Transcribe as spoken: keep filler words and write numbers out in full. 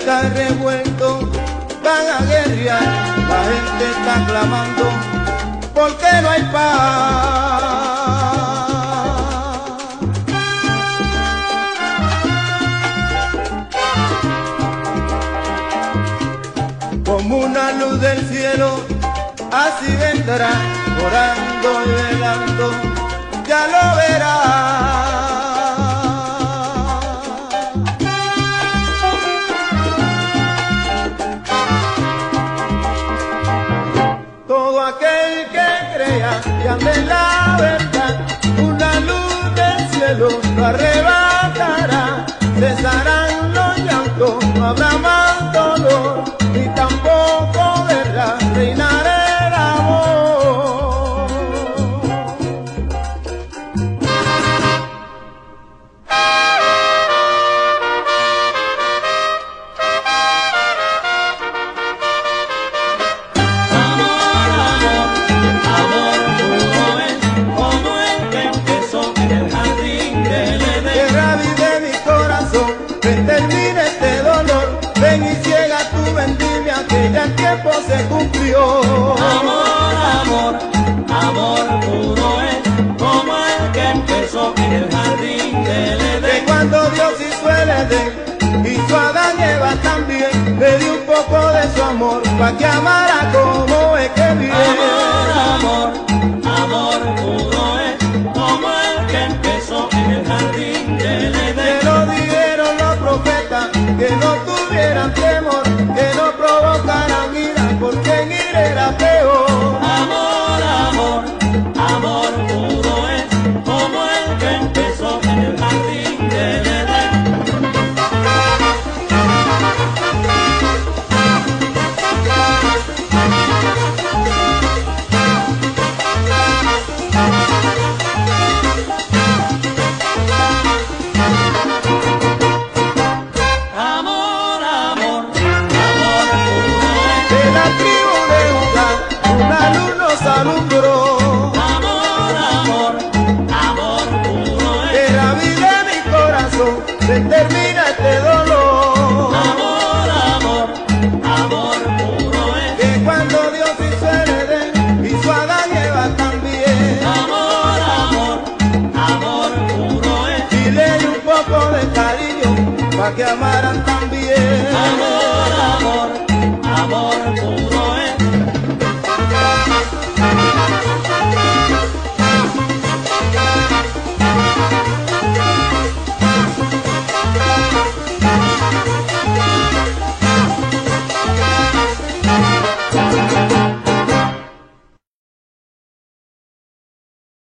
está revuelto, van a guerrear, la gente está clamando, porque no hay paz. Como una luz del cielo, así vendrá, orando y velando, ya lo verás. Todo aquel que crea y ande en la verdad, una luz del cielo lo arrebatará. Cesarán los llantos, no habrá más dolor, ni tampoco guerra, reinará el amor. El tiempo se cumplió. Amor, amor, amor puro es como el que empezó en el jardín del Edén. Que cuando Dios hizo el Edén, hizo a Adán y Eva también, le dio un poco de su amor pa' que amara como es que viene. Amor, amor, amor puro es como el que empezó en el jardín del Edén. Que lo dijeron los profetas, que no tuvieran temor, que no provocaran ira, porque en ira era peor. Amor, amor, amor puro es como el que empezó en el jardín del Edén. Alumbró. Amor, amor, amor puro es. Que la vida de mi corazón se termina este dolor. Amor, amor, amor puro es. Que cuando Dios hizo el Edén, hizo a Adán y Eva también. Amor, amor, amor puro es. Y le dio un poco de cariño pa' que amaran también. Amor, amor, amor puro